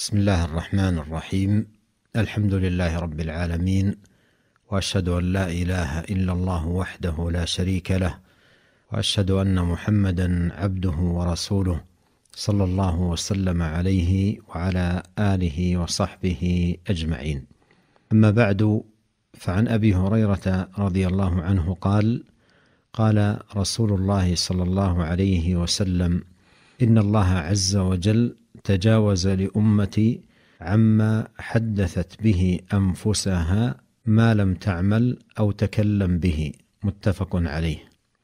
بسم الله الرحمن الرحيم. الحمد لله رب العالمين، وأشهد أن لا إله إلا الله وحده لا شريك له، وأشهد أن محمدا عبده ورسوله صلى الله وسلم عليه وعلى آله وصحبه أجمعين. أما بعد، فعن أبي هريرة رضي الله عنه قال: قال رسول الله صلى الله عليه وسلم: إن الله عز وجل تجاوز لأمتي عما حدثت به أنفسها ما لم تعمل أو تكلم به. متفق عليه.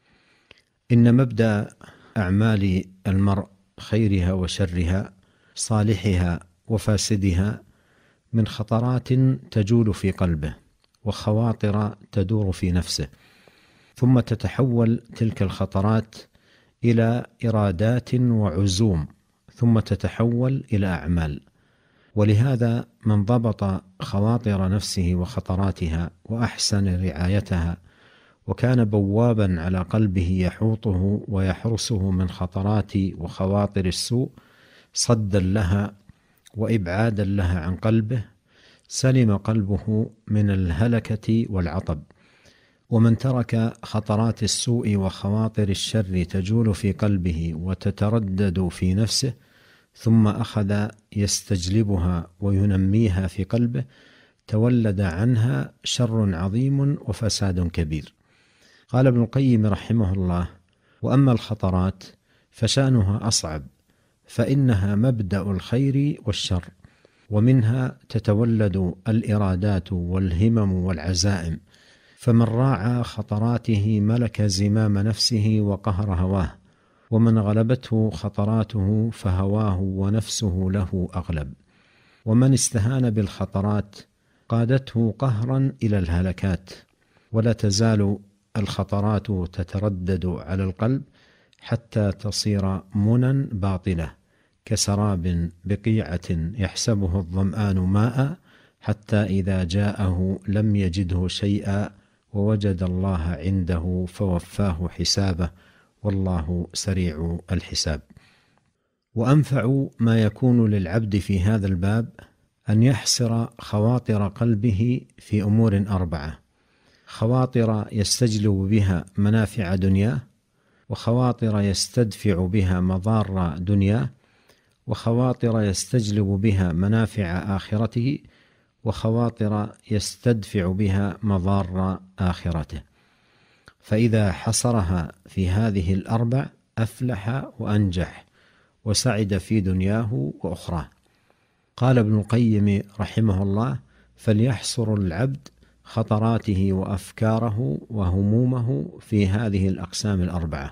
إن مبدأ أعمال المرء خيرها وشرها، صالحها وفاسدها، من خطرات تجول في قلبه وخواطر تدور في نفسه، ثم تتحول تلك الخطرات إلى إرادات وعزوم، ثم تتحول إلى أعمال. ولهذا من ضبط خواطر نفسه وخطراتها وأحسن رعايتها، وكان بوابا على قلبه يحوطه ويحرسه من خطرات وخواطر السوء، صدا لها وإبعادا لها عن قلبه، سلم قلبه من الهلكة والعطب. ومن ترك خطرات السوء وخواطر الشر تجول في قلبه وتتردد في نفسه، ثم أخذ يستجلبها وينميها في قلبه، تولد عنها شر عظيم وفساد كبير. قال ابن القيم رحمه الله: وأما الخطرات فشأنها أصعب، فإنها مبدأ الخير والشر، ومنها تتولد الإرادات والهمم والعزائم. فمن راعى خطراته ملك زمام نفسه وقهر هواه، ومن غلبته خطراته فهواه ونفسه له أغلب. ومن استهان بالخطرات قادته قهرا إلى الهلكات. ولا تزال الخطرات تتردد على القلب حتى تصير منى باطلة، كسراب بقيعة يحسبه الظمآن ماء، حتى إذا جاءه لم يجده شيئا، ووجد الله عنده فوفاه حسابه، والله سريع الحساب. وأنفع ما يكون للعبد في هذا الباب أن يحصر خواطر قلبه في أمور 4: خواطر يستجلب بها منافع دنياه، وخواطر يستدفع بها مضار دنياه، وخواطر يستجلب بها منافع آخرته، وخواطر يستدفع بها مضار آخرته. فإذا حصرها في هذه 4 أفلح وأنجح وسعد في دنياه وأخراه. قال ابن القيم رحمه الله: فليحصر العبد خطراته وأفكاره وهمومه في هذه الأقسام 4،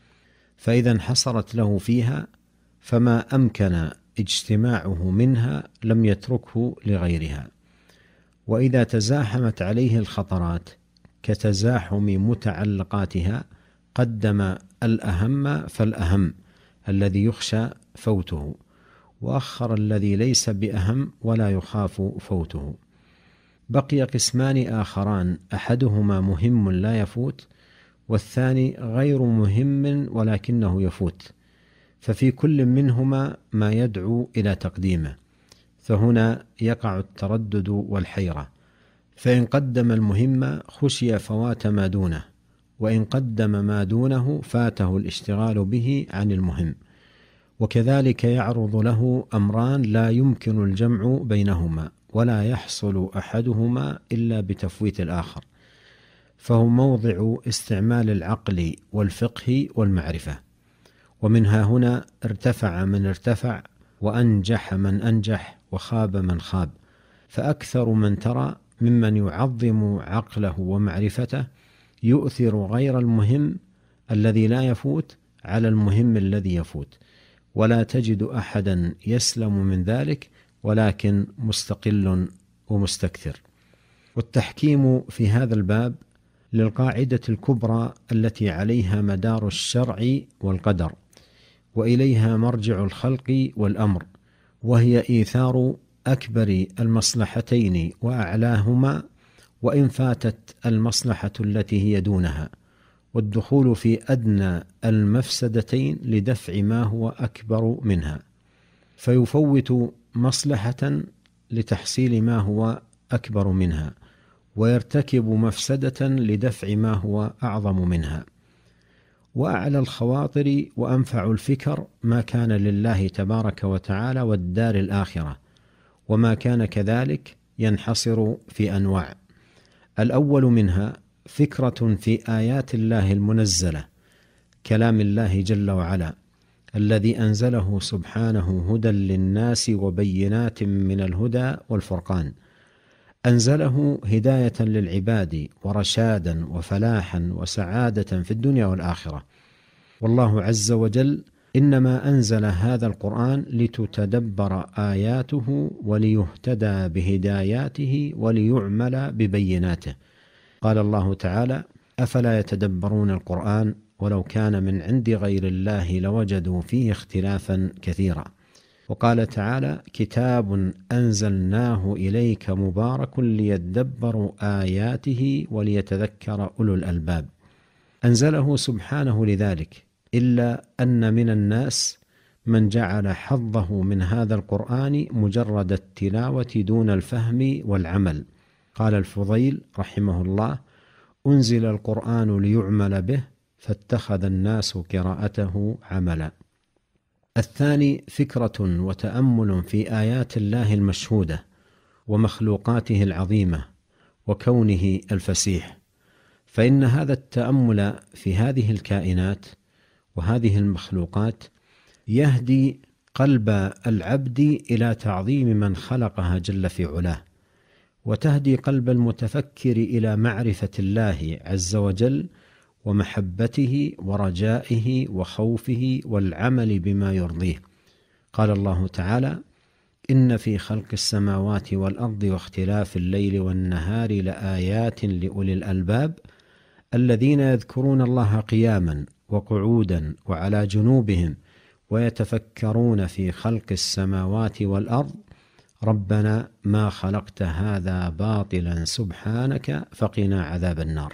فإذا انحصرت له فيها فما أمكن اجتماعه منها لم يتركه لغيرها. وإذا تزاحمت عليه الخطرات كتزاحم متعلقاتها، قدم الأهم فالأهم الذي يخشى فوته، وأخر الذي ليس بأهم ولا يخاف فوته. بقي قسمان آخران: أحدهما مهم لا يفوت، والثاني غير مهم ولكنه يفوت، ففي كل منهما ما يدعو إلى تقديمه. فهنا يقع التردد والحيرة، فإن قدم المهم خشي فوات ما دونه، وإن قدم ما دونه فاته الاشتغال به عن المهم. وكذلك يعرض له أمران لا يمكن الجمع بينهما، ولا يحصل أحدهما إلا بتفويت الآخر، فهو موضع استعمال العقل والفقه والمعرفة. ومنها هنا ارتفع من ارتفع، وأنجح من أنجح، وخاب من خاب. فأكثر من ترى ممن يعظم عقله ومعرفته يؤثر غير المهم الذي لا يفوت على المهم الذي يفوت، ولا تجد أحدا يسلم من ذلك، ولكن مستقل ومستكثر. والتحكيم في هذا الباب للقاعدة الكبرى التي عليها مدار الشرع والقدر، وإليها مرجع الخلق والأمر، وهي إيثار أكبر المصلحتين وأعلاهما، وإن فاتت المصلحة التي هي دونها، والدخول في أدنى المفسدتين لدفع ما هو أكبر منها. فيفوت مصلحة لتحصيل ما هو أكبر منها، ويرتكب مفسدة لدفع ما هو أعظم منها. وأعلى الخواطر وأنفع الفكر ما كان لله تبارك وتعالى والدار الآخرة، وما كان كذلك ينحصر في أنواع. الأول منها فكرة في آيات الله المنزلة، كلام الله جل وعلا الذي أنزله سبحانه هدى للناس وبينات من الهدى والفرقان، أنزله هداية للعباد ورشادا وفلاحا وسعادة في الدنيا والآخرة. والله عز وجل إنما أنزل هذا القرآن لتتدبر آياته وليهتدى بهداياته وليعمل ببيناته. قال الله تعالى: أفلا يتدبرون القرآن ولو كان من عند غير الله لوجدوا فيه اختلافا كثيرا. وقال تعالى: كتاب أنزلناه إليك مبارك ليدبروا آياته وليتذكر أولو الألباب. أنزله سبحانه لذلك، إلا أن من الناس من جعل حظه من هذا القرآن مجرد التلاوة دون الفهم والعمل. قال الفضيل رحمه الله: أنزل القرآن ليعمل به فاتخذ الناس قراءته عملا. الثاني فكرة وتأمل في آيات الله المشهودة ومخلوقاته العظيمة وكونه الفسيح، فإن هذا التأمل في هذه الكائنات وهذه المخلوقات يهدي قلب العبد إلى تعظيم من خلقها جل في علاه، وتهدي قلب المتفكر إلى معرفة الله عز وجل ومحبته ورجائه وخوفه والعمل بما يرضيه. قال الله تعالى: إن في خلق السماوات والأرض واختلاف الليل والنهار لآيات لأولي الألباب الذين يذكرون الله قياما وقعودا وعلى جنوبهم ويتفكرون في خلق السماوات والأرض ربنا ما خلقت هذا باطلا سبحانك فقنا عذاب النار.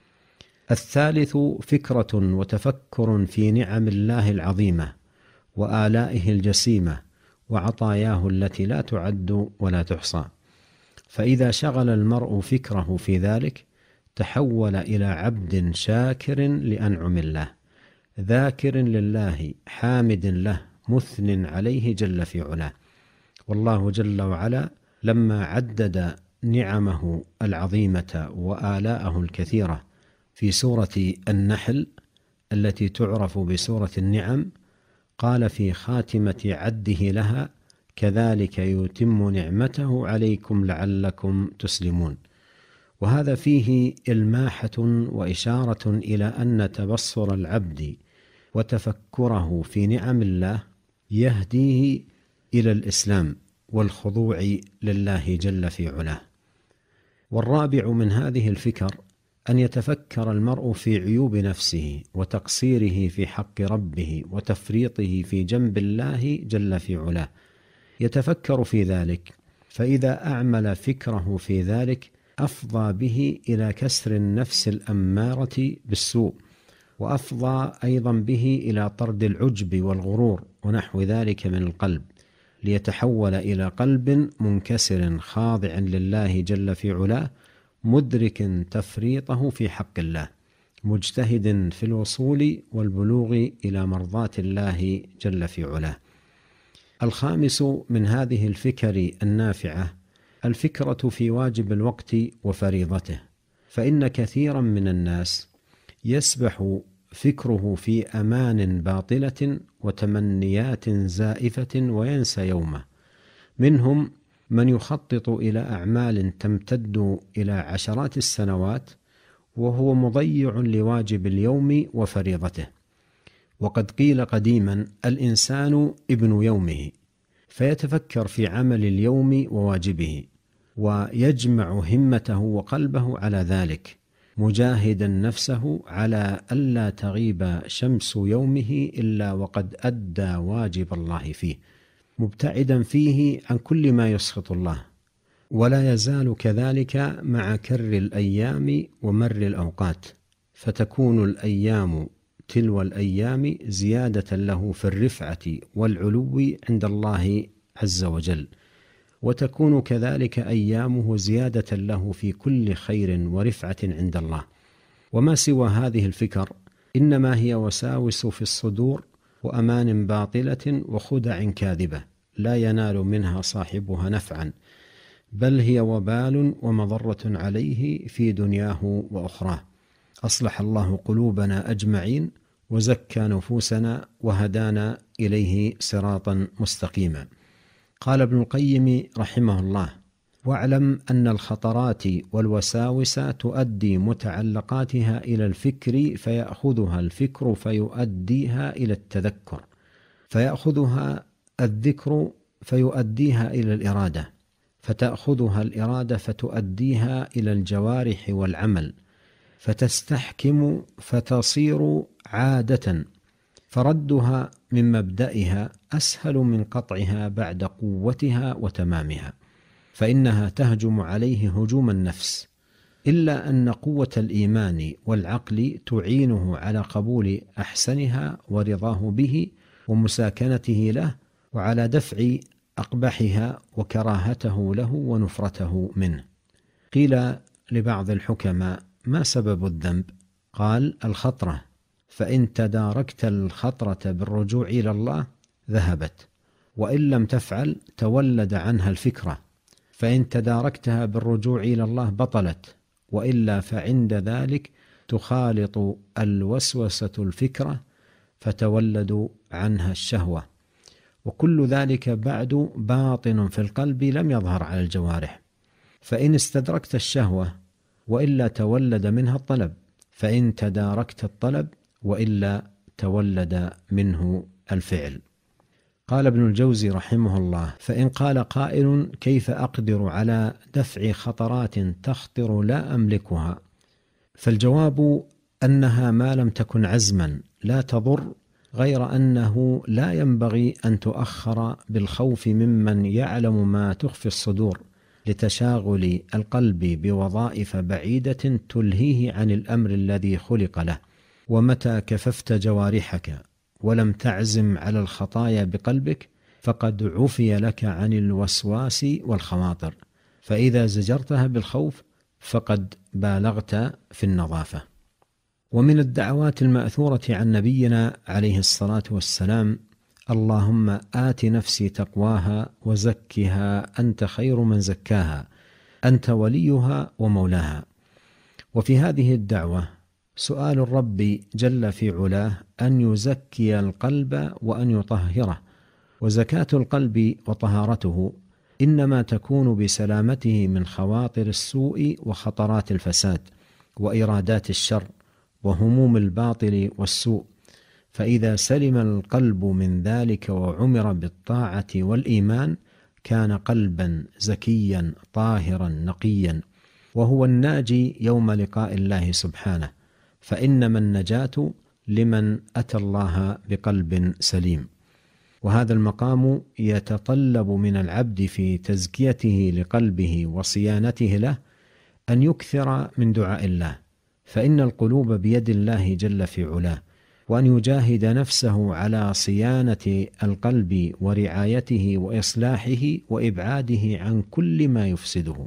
الثالث فكرة وتفكر في نعم الله العظيمة وآلائه الجسيمة وعطاياه التي لا تعد ولا تحصى، فإذا شغل المرء فكره في ذلك تحول إلى عبد شاكر لأنعم الله، ذاكر لله حامد له مثن عليه جل في علاه. والله جل وعلا لما عدد نعمه العظيمة وآلاءه الكثيرة في سورة النحل التي تعرف بسورة النعم، قال في خاتمة عده لها: كذلك يتم نعمته عليكم لعلكم تسلمون. وهذا فيه إلماحة وإشارة إلى أن تبصر العبد وتفكره في نعم الله يهديه إلى الإسلام والخضوع لله جل في علاه. والرابع من هذه الفكر أن يتفكر المرء في عيوب نفسه وتقصيره في حق ربه وتفريطه في جنب الله جل في علاه، يتفكر في ذلك، فإذا أعمل فكره في ذلك أفضى به إلى كسر النفس الأمارة بالسوء، وأفضى أيضا به إلى طرد العجب والغرور ونحو ذلك من القلب، ليتحول إلى قلب منكسر خاضع لله جل في علاه، مدرك تفريطه في حق الله، مجتهد في الوصول والبلوغ إلى مرضاة الله جل في علاه. الخامس من هذه الفكر النافعة الفكرة في واجب الوقت وفريضته، فإن كثيرا من الناس يسبح فكره في أمان باطلة وتمنيات زائفة وينسى يومه. منهم من يخطط إلى أعمال تمتد إلى عشرات السنوات وهو مضيع لواجب اليوم وفريضته. وقد قيل قديما: الإنسان ابن يومه، فيتفكر في عمل اليوم وواجبه، ويجمع همته وقلبه على ذلك، مجاهدا نفسه على ألا تغيب شمس يومه إلا وقد أدى واجب الله فيه، مبتعدا فيه عن كل ما يسخط الله، ولا يزال كذلك مع كر الأيام ومر الأوقات، فتكون الأيام تلو الأيام زيادة له في الرفعة والعلو عند الله عز وجل، وتكون كذلك أيامه زيادة له في كل خير ورفعة عند الله. وما سوى هذه الفكر إنما هي وساوس في الصدور وأمان باطلة وخدع كاذبة لا ينال منها صاحبها نفعا، بل هي وبال ومضرة عليه في دنياه وأخراه. أصلح الله قلوبنا أجمعين وزكى نفوسنا وهدانا إليه صراطا مستقيما. قال ابن القيم رحمه الله: واعلم أن الخطرات والوساوس تؤدي متعلقاتها إلى الفكر، فيأخذها الفكر فيؤديها إلى التذكر، فيأخذها الذكر فيؤديها إلى الإرادة، فتأخذها الإرادة فتؤديها إلى الجوارح والعمل، فتستحكم فتصير عادة، فردها من مبدئها أسهل من قطعها بعد قوتها وتمامها، فإنها تهجم عليه هجوم النفس، إلا أن قوة الإيمان والعقل تعينه على قبول أحسنها ورضاه به ومساكنته له، وعلى دفع أقبحها وكراهته له ونفرته منه. قيل لبعض الحكماء: ما سبب الذنب؟ قال: الخطرة، فإن تداركت الخطرة بالرجوع إلى الله ذهبت، وإن لم تفعل تولد عنها الفكرة، فإن تداركتها بالرجوع إلى الله بطلت، وإلا فعند ذلك تخالط الوسوسة الفكرة فتولد عنها الشهوة، وكل ذلك بعد باطن في القلب لم يظهر على الجوارح. فإن استدركت الشهوة وإلا تولد منها الطلب، فإن تداركت الطلب وإلا تولد منه الفعل. قال ابن الجوزي رحمه الله: فإن قال قائل: كيف أقدر على دفع خطرات تخطر لا أملكها؟ فالجواب أنها ما لم تكن عزما لا تضر، غير أنه لا ينبغي أن تؤخر بالخوف ممن يعلم ما تخفي الصدور، لتشاغل القلب بوظائف بعيدة تلهيه عن الأمر الذي خلق له. ومتى كففت جوارحك ولم تعزم على الخطايا بقلبك فقد عفي لك عن الوسواس والخواطر، فإذا زجرتها بالخوف فقد بالغت في النظافة. ومن الدعوات المأثورة عن نبينا عليه الصلاة والسلام: اللهم آت نفسي تقواها وزكها أنت خير من زكاها أنت وليها ومولاها. وفي هذه الدعوة سؤال الرب جل في علاه أن يزكي القلب وأن يطهره، وزكاة القلب وطهارته إنما تكون بسلامته من خواطر السوء وخطرات الفساد وإرادات الشر وهموم الباطل والسوء، فإذا سلم القلب من ذلك وعمر بالطاعة والإيمان كان قلبا زكيا طاهرا نقيا، وهو الناجي يوم لقاء الله سبحانه، فإنما النجاة لمن أتى الله بقلب سليم. وهذا المقام يتطلب من العبد في تزكيته لقلبه وصيانته له أن يكثر من دعاء الله، فإن القلوب بيد الله جل في علاه، وأن يجاهد نفسه على صيانة القلب ورعايته وإصلاحه وإبعاده عن كل ما يفسده.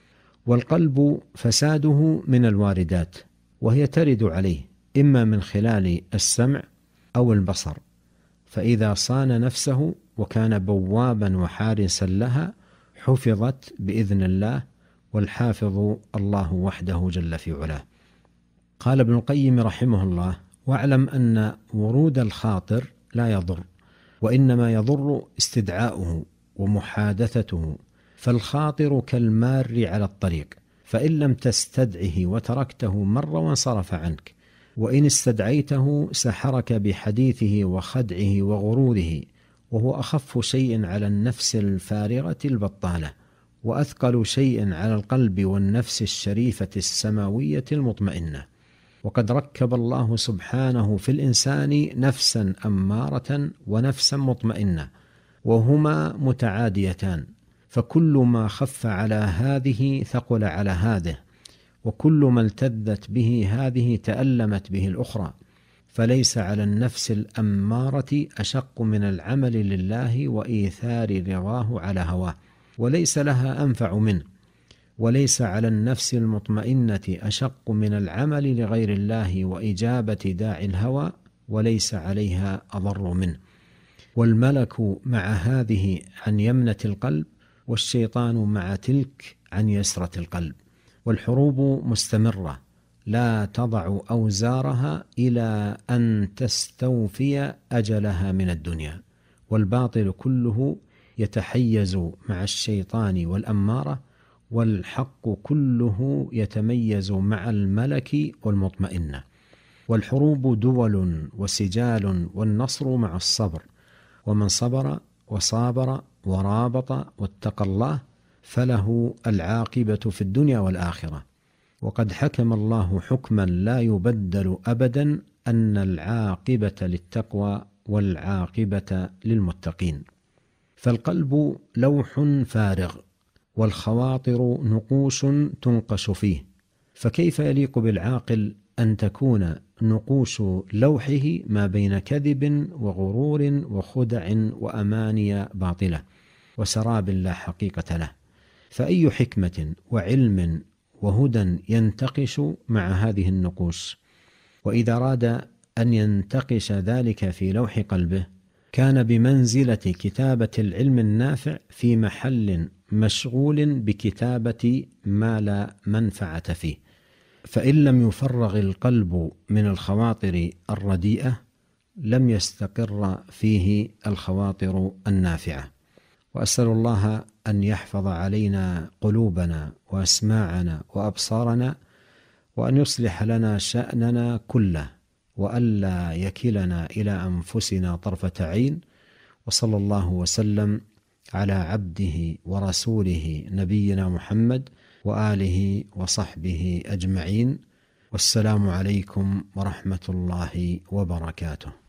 والقلب فساده من الواردات، وهي ترد عليه إما من خلال السمع أو البصر، فإذا صان نفسه وكان بوابا وحارسا لها حفظت بإذن الله، والحافظ الله وحده جل في علاه. قال ابن القيم رحمه الله: واعلم أن ورود الخاطر لا يضر، وإنما يضر استدعاؤه ومحادثته، فالخاطر كالمار على الطريق، فإن لم تستدعه وتركته مر وانصرف عنك، وإن استدعيته سحرك بحديثه وخدعه وغروره، وهو أخف شيء على النفس الفارغة البطالة، وأثقل شيء على القلب والنفس الشريفة السماوية المطمئنة. وقد ركب الله سبحانه في الإنسان نفسا أمارة ونفسا مطمئنة، وهما متعاديتان، فكل ما خف على هذه ثقل على هذه، وكل ما التذت به هذه تألمت به الأخرى، فليس على النفس الأمارة أشق من العمل لله وإيثار رضاه على هواه، وليس لها أنفع منه. وليس على النفس المطمئنة أشق من العمل لغير الله وإجابة داعي الهوى، وليس عليها أضر منه. والملك مع هذه عن يمنة القلب، والشيطان مع تلك عن يسرة القلب. والحروب مستمرة لا تضع أوزارها إلى أن تستوفي أجلها من الدنيا. والباطل كله يتحيز مع الشيطان والأمارة، والحق كله يتميز مع الملك والمطمئنة. والحروب دول وسجال، والنصر مع الصبر. ومن صبر وصابر ورابط واتقى الله فله العاقبة في الدنيا والآخرة. وقد حكم الله حكما لا يبدل أبدا أن العاقبة للتقوى والعاقبة للمتقين. فالقلب لوح فارغ، والخواطر نقوش تنقش فيه، فكيف يليق بالعاقل أن تكون نقوش لوحه ما بين كذب وغرور وخدع وأماني باطلة وسراب لا حقيقة له؟ فأي حكمة وعلم وهدى ينتقش مع هذه النقوش؟ وإذا أراد أن ينتقش ذلك في لوح قلبه كان بمنزلة كتابة العلم النافع في محل مشغول بكتابة ما لا منفعة فيه. فإن لم يفرغ القلب من الخواطر الرديئة لم يستقر فيه الخواطر النافعة. وأسأل الله أن يحفظ علينا قلوبنا وأسماعنا وأبصارنا، وأن يصلح لنا شأننا كله، وألا يكلنا إلى أنفسنا طرفة عين. وصلى الله وسلم على عبده ورسوله نبينا محمد وآله وصحبه أجمعين. والسلام عليكم ورحمة الله وبركاته.